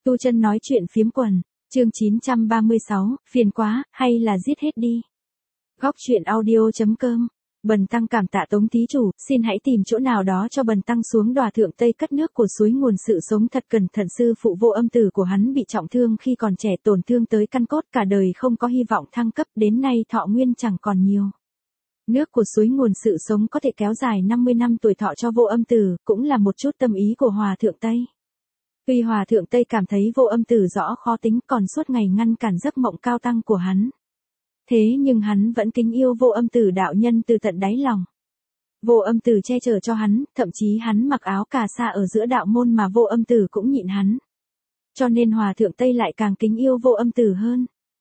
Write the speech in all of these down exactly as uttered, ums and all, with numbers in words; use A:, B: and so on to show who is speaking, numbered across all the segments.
A: Tu Chân nói chuyện phiếm quần, chương chín trăm ba mươi sáu, phiền quá, hay là giết hết đi. Góc truyện audio.com. Bần tăng cảm tạ Tống thí chủ, xin hãy tìm chỗ nào đó cho bần tăng xuống đòa thượng tây cất nước của suối nguồn sự sống thật cẩn thận. Sư phụ Vô Âm tử của hắn bị trọng thương khi còn trẻ, tổn thương tới căn cốt, cả đời không có hy vọng thăng cấp, đến nay thọ nguyên chẳng còn nhiều. Nước của suối nguồn sự sống có thể kéo dài năm mươi năm tuổi thọ cho Vô Âm tử, cũng là một chút tâm ý của Hòa thượng Tây. Tuy Hòa thượng Tây cảm thấy Vô Âm tử rõ khó tính, còn suốt ngày ngăn cản giấc mộng cao tăng của hắn. Thế nhưng hắn vẫn kính yêu Vô Âm tử đạo nhân từ tận đáy lòng. Vô Âm tử che chở cho hắn, thậm chí hắn mặc áo cà sa ở giữa đạo môn mà Vô Âm tử cũng nhịn hắn. Cho nên Hòa thượng Tây lại càng kính yêu Vô Âm tử hơn.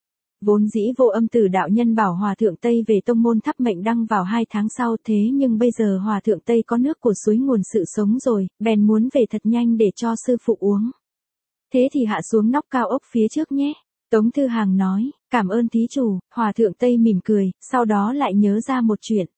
A: Vốn dĩ Vô Âm tử đạo nhân bảo Hòa thượng Tây về tông môn thắp mệnh đăng vào hai tháng sau, thế nhưng bây giờ Hòa thượng Tây có nước của suối nguồn sự sống rồi, bèn muốn về thật nhanh để cho sư phụ uống. Thế thì hạ xuống nóc cao ốc phía trước nhé. Tống Thư Hàng nói, cảm ơn thí chủ. Hòa thượng Tây mỉm cười, sau đó lại nhớ ra một chuyện.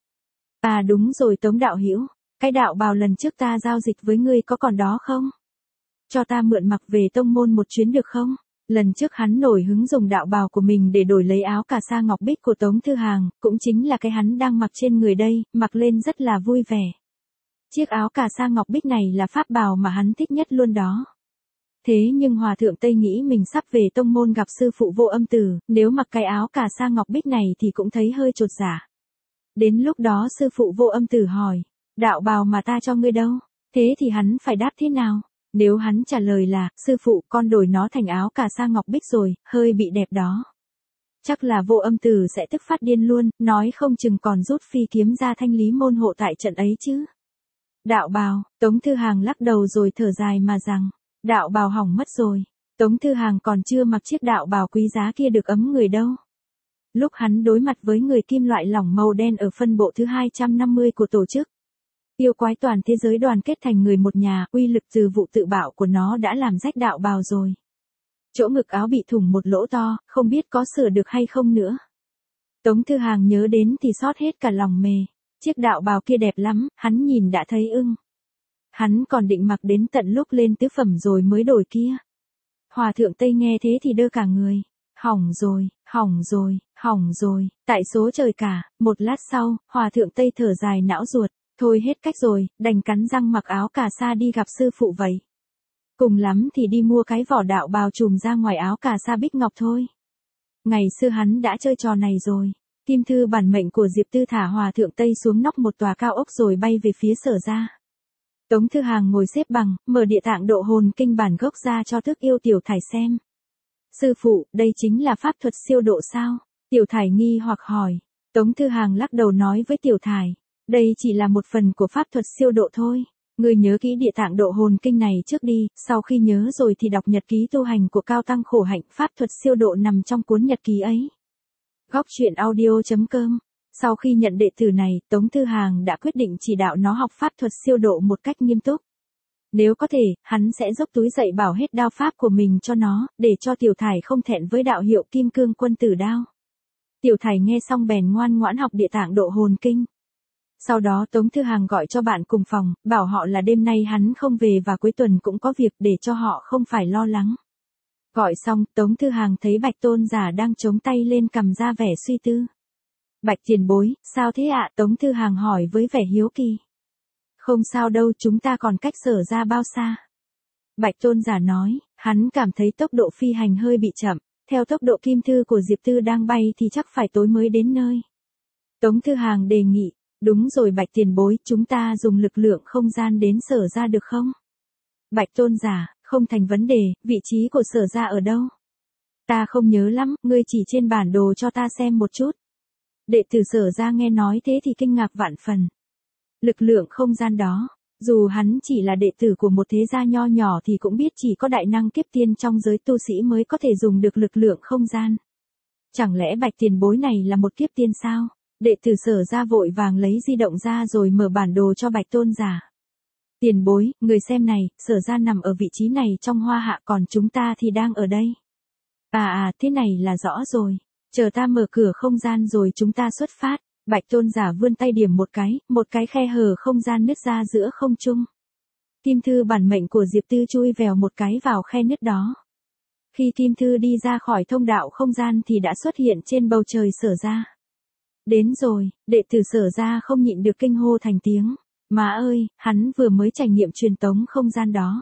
A: À đúng rồi Tống đạo hữu, cái đạo bào lần trước ta giao dịch với ngươi có còn đó không? Cho ta mượn mặc về tông môn một chuyến được không? Lần trước hắn nổi hứng dùng đạo bào của mình để đổi lấy áo cà sa ngọc bích của Tống Thư Hàng, cũng chính là cái hắn đang mặc trên người đây, mặc lên rất là vui vẻ. Chiếc áo cà sa ngọc bích này là pháp bào mà hắn thích nhất luôn đó. Thế nhưng Hòa thượng Tây nghĩ mình sắp về tông môn gặp sư phụ Vô Âm tử, nếu mặc cái áo cà sa ngọc bích này thì cũng thấy hơi chột dạ. Đến lúc đó sư phụ Vô Âm tử hỏi, đạo bào mà ta cho ngươi đâu? Thế thì hắn phải đáp thế nào? Nếu hắn trả lời là, sư phụ con đổi nó thành áo cà sa ngọc bích rồi, hơi bị đẹp đó. Chắc là Vô Âm tử sẽ tức phát điên luôn, nói không chừng còn rút phi kiếm ra thanh lý môn hộ tại trận ấy chứ. Đạo bào, Tống Thư Hàng lắc đầu rồi thở dài mà rằng, đạo bào hỏng mất rồi. Tống Thư Hàng còn chưa mặc chiếc đạo bào quý giá kia được ấm người đâu. Lúc hắn đối mặt với người kim loại lỏng màu đen ở phân bộ thứ hai trăm năm mươi của tổ chức. Yêu quái toàn thế giới đoàn kết thành người một nhà, uy lực từ vụ tự bạo của nó đã làm rách đạo bào rồi. Chỗ ngực áo bị thủng một lỗ to, không biết có sửa được hay không nữa. Tống Thư Hàng nhớ đến thì xót hết cả lòng mề. Chiếc đạo bào kia đẹp lắm, hắn nhìn đã thấy ưng. Hắn còn định mặc đến tận lúc lên tứ phẩm rồi mới đổi kia. Hòa thượng Tây nghe thế thì đơ cả người. Hỏng rồi, hỏng rồi, hỏng rồi, tại số trời cả. Một lát sau, Hòa thượng Tây thở dài não ruột. Thôi hết cách rồi, đành cắn răng mặc áo cà sa đi gặp sư phụ vậy. Cùng lắm thì đi mua cái vỏ đạo bào trùm ra ngoài áo cà sa bích ngọc thôi. Ngày xưa hắn đã chơi trò này rồi. Kim thư bản mệnh của Diệp Tư thả Hòa thượng Tây xuống nóc một tòa cao ốc rồi bay về phía Sở ra. Tống Thư Hàng ngồi xếp bằng, mở địa tạng độ hồn kinh bản gốc ra cho Thức Yêu Tiểu Thải xem. Sư phụ, đây chính là pháp thuật siêu độ sao? Tiểu Thải nghi hoặc hỏi. Tống Thư Hàng lắc đầu nói với Tiểu Thải. Đây chỉ là một phần của pháp thuật siêu độ thôi. Ngươi nhớ kỹ địa tạng độ hồn kinh này trước đi, sau khi nhớ rồi thì đọc nhật ký tu hành của Cao Tăng Khổ Hạnh. Pháp thuật siêu độ nằm trong cuốn nhật ký ấy. Góc truyện audio.com. Sau khi nhận đệ tử này, Tống Thư Hàng đã quyết định chỉ đạo nó học pháp thuật siêu độ một cách nghiêm túc. Nếu có thể, hắn sẽ dốc túi dạy bảo hết đao pháp của mình cho nó, để cho Tiểu Thải không thẹn với đạo hiệu Kim Cương Quân Tử Đao. Tiểu Thải nghe xong bèn ngoan ngoãn học địa tạng độ hồn kinh. Sau đó Tống Thư Hàng gọi cho bạn cùng phòng, bảo họ là đêm nay hắn không về và cuối tuần cũng có việc để cho họ không phải lo lắng. Gọi xong, Tống Thư Hàng thấy Bạch Tôn Giả đang chống tay lên cầm ra vẻ suy tư. Bạch tiền bối, sao thế ạ? Tống Thư Hàng hỏi với vẻ hiếu kỳ. Không sao đâu, chúng ta còn cách Sở ra bao xa? Bạch Tôn Giả nói, hắn cảm thấy tốc độ phi hành hơi bị chậm, theo tốc độ kim thư của Diệp Tư đang bay thì chắc phải tối mới đến nơi. Tống Thư Hàng đề nghị, đúng rồi Bạch tiền bối, chúng ta dùng lực lượng không gian đến Sở ra được không? Bạch Tôn Giả, không thành vấn đề, vị trí của Sở ra ở đâu? Ta không nhớ lắm, ngươi chỉ trên bản đồ cho ta xem một chút. Đệ tử Sở ra nghe nói thế thì kinh ngạc vạn phần. Lực lượng không gian đó, dù hắn chỉ là đệ tử của một thế gia nho nhỏ thì cũng biết chỉ có đại năng kiếp tiên trong giới tu sĩ mới có thể dùng được lực lượng không gian. Chẳng lẽ Bạch tiền bối này là một kiếp tiên sao? Đệ tử Sở ra vội vàng lấy di động ra rồi mở bản đồ cho Bạch Tôn Giả. Tiền bối, người xem này, Sở ra nằm ở vị trí này trong Hoa Hạ, còn chúng ta thì đang ở đây. À à, thế này là rõ rồi. Chờ ta mở cửa không gian rồi chúng ta xuất phát. Bạch Tôn Giả vươn tay điểm một cái, một cái khe hở không gian nứt ra giữa không trung. Kim thư bản mệnh của Diệp Tư chui vèo một cái vào khe nứt đó. Khi Kim Thư đi ra khỏi thông đạo không gian thì đã xuất hiện trên bầu trời Sở gia. Đến rồi, đệ tử Sở gia không nhịn được kinh hô thành tiếng. Má ơi, hắn vừa mới trải nghiệm truyền tống không gian đó.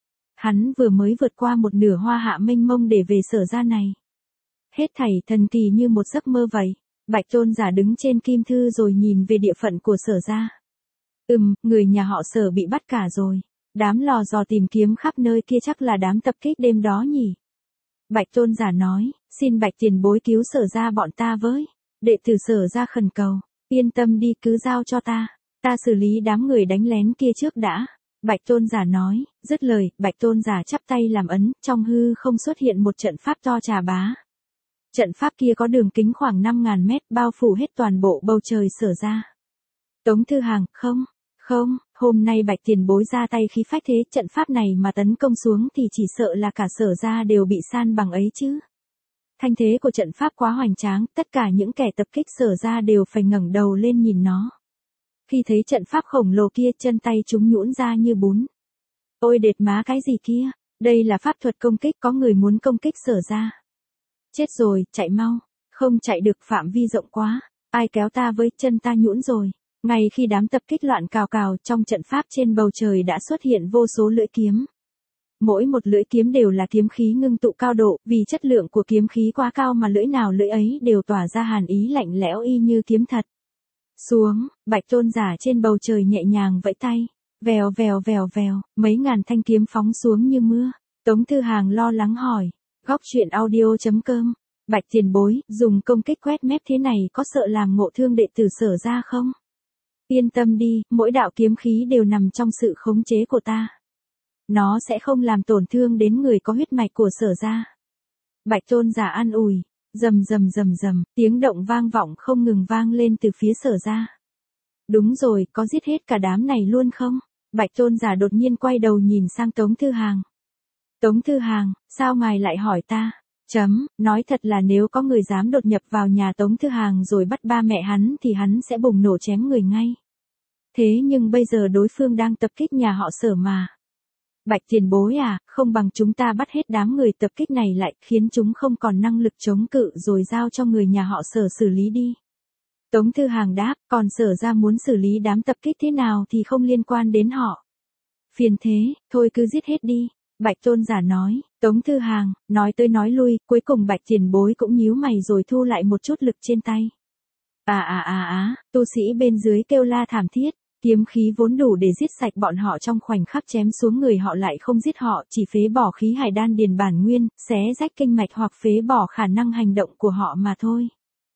A: Hắn vừa mới vượt qua một nửa hoa hạ mênh mông để về Sở gia này. Hết thảy thần kỳ như một giấc mơ vậy. Bạch Tôn giả đứng trên Kim Thư rồi nhìn về địa phận của Sở gia. Ừm, người nhà họ Sở bị bắt cả rồi. Đám lò dò tìm kiếm khắp nơi kia chắc là đám tập kích đêm đó nhỉ. Bạch Tôn giả nói, xin Bạch tiền bối cứu Sở gia bọn ta với. Đệ tử Sở gia khẩn cầu, yên tâm đi cứ giao cho ta. Ta xử lý đám người đánh lén kia trước đã. Bạch Tôn giả nói, dứt lời, Bạch Tôn giả chắp tay làm ấn, trong hư không xuất hiện một trận pháp to trà bá. Trận pháp kia có đường kính khoảng năm ngàn mét bao phủ hết toàn bộ bầu trời Sở gia. Tống Thư Hàng, không, không, hôm nay Bạch tiền bối ra tay khí phách thế, trận pháp này mà tấn công xuống thì chỉ sợ là cả Sở gia đều bị san bằng ấy chứ. Thanh thế của trận pháp quá hoành tráng, tất cả những kẻ tập kích Sở gia đều phải ngẩng đầu lên nhìn nó. Khi thấy trận pháp khổng lồ kia, chân tay chúng nhũn ra như bún. Ôi đệt má cái gì kia, đây là pháp thuật công kích, có người muốn công kích Sở gia. Chết rồi, chạy mau, không chạy được, phạm vi rộng quá, ai kéo ta với, chân ta nhũn rồi. Ngay khi đám tập kích loạn cào cào, trong trận pháp trên bầu trời đã xuất hiện vô số lưỡi kiếm. Mỗi một lưỡi kiếm đều là kiếm khí ngưng tụ cao độ, vì chất lượng của kiếm khí quá cao mà lưỡi nào lưỡi ấy đều tỏa ra hàn ý lạnh lẽo y như kiếm thật. Xuống, Bạch Tôn giả trên bầu trời nhẹ nhàng vẫy tay, vèo vèo vèo vèo, mấy ngàn thanh kiếm phóng xuống như mưa. Tống Thư Hàng lo lắng hỏi, góc truyện audio chấm com, Bạch tiền bối, dùng công kích quét mép thế này có sợ làm ngộ thương đệ tử Sở gia không? Yên tâm đi, mỗi đạo kiếm khí đều nằm trong sự khống chế của ta. Nó sẽ không làm tổn thương đến người có huyết mạch của Sở gia. Bạch Tôn giả an ủi, rầm rầm rầm rầm, tiếng động vang vọng không ngừng vang lên từ phía Sở gia. Đúng rồi, có giết hết cả đám này luôn không? Bạch Tôn giả đột nhiên quay đầu nhìn sang Tống Thư Hàng. Tống Thư Hàng, sao ngài lại hỏi ta? Chấm, nói thật là nếu có người dám đột nhập vào nhà Tống Thư Hàng rồi bắt ba mẹ hắn thì hắn sẽ bùng nổ chém người ngay. Thế nhưng bây giờ đối phương đang tập kích nhà họ Sở mà. Bạch tiền bối à, không bằng chúng ta bắt hết đám người tập kích này lại, khiến chúng không còn năng lực chống cự rồi giao cho người nhà họ Sở xử lý đi. Tống Thư Hàng đáp, còn Sở gia muốn xử lý đám tập kích thế nào thì không liên quan đến họ. Phiền thế, thôi cứ giết hết đi. Bạch Tôn giả nói, Tống Thư Hàng, nói tới nói lui, cuối cùng Bạch tiền bối cũng nhíu mày rồi thu lại một chút lực trên tay. À à à á, tu sĩ bên dưới kêu la thảm thiết, kiếm khí vốn đủ để giết sạch bọn họ trong khoảnh khắc chém xuống người họ lại không giết họ, chỉ phế bỏ khí hải đan điền bản nguyên, xé rách kinh mạch hoặc phế bỏ khả năng hành động của họ mà thôi.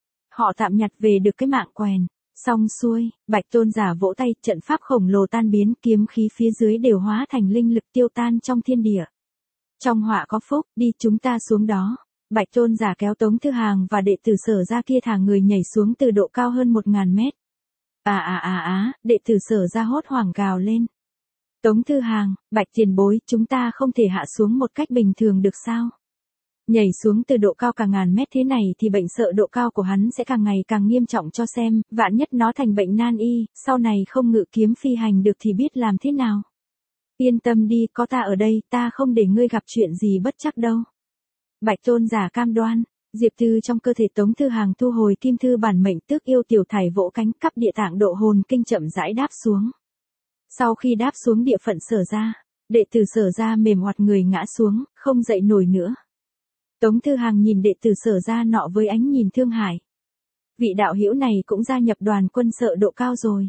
A: Họ tạm nhặt về được cái mạng quèn. Xong xuôi, Bạch Tôn giả vỗ tay, trận pháp khổng lồ tan biến, kiếm khí phía dưới đều hóa thành linh lực tiêu tan trong thiên địa. Trong họa có phúc, đi chúng ta xuống đó. Bạch Tôn giả kéo Tống Thư Hàng và đệ tử Sở gia kia thả người nhảy xuống từ độ cao hơn một ngàn mét. À à à á, đệ tử Sở gia hốt hoảng gào lên. Tống Thư Hàng, Bạch tiền bối, chúng ta không thể hạ xuống một cách bình thường được sao? Nhảy xuống từ độ cao cả ngàn mét thế này thì bệnh sợ độ cao của hắn sẽ càng ngày càng nghiêm trọng cho xem, vạn nhất nó thành bệnh nan y, sau này không ngự kiếm phi hành được thì biết làm thế nào. Yên tâm đi, có ta ở đây, ta không để ngươi gặp chuyện gì bất chắc đâu. Bạch Tôn giả cam đoan, Diệp Thư trong cơ thể Tống Thư Hàng thu hồi kim thư bản mệnh tước yêu tiểu thải vỗ cánh cắp địa tạng độ hồn kinh chậm rãi đáp xuống. Sau khi đáp xuống địa phận Sở gia, đệ tử Sở gia mềm oặt người ngã xuống, không dậy nổi nữa. Tống Thư Hàng nhìn đệ tử Sở gia nọ với ánh nhìn thương hại. Vị đạo hữu này cũng gia nhập đoàn quân Sở độ cao rồi.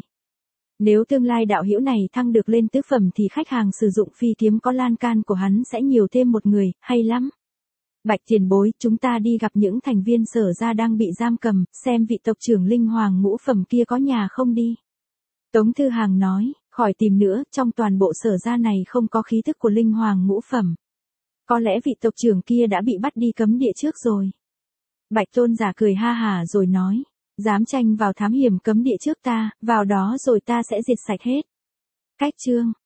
A: Nếu tương lai đạo hữu này thăng được lên tứ phẩm thì khách hàng sử dụng phi kiếm có lan can của hắn sẽ nhiều thêm một người, hay lắm. Bạch tiền bối, chúng ta đi gặp những thành viên Sở gia đang bị giam cầm, xem vị tộc trưởng linh hoàng ngũ phẩm kia có nhà không đi. Tống Thư Hàng nói, khỏi tìm nữa, trong toàn bộ Sở gia này không có khí thức của linh hoàng ngũ phẩm. Có lẽ vị tộc trưởng kia đã bị bắt đi cấm địa trước rồi. Bạch Tôn giả cười ha hà rồi nói, dám tranh vào thám hiểm cấm địa trước ta, vào đó rồi ta sẽ diệt sạch hết. Cách chương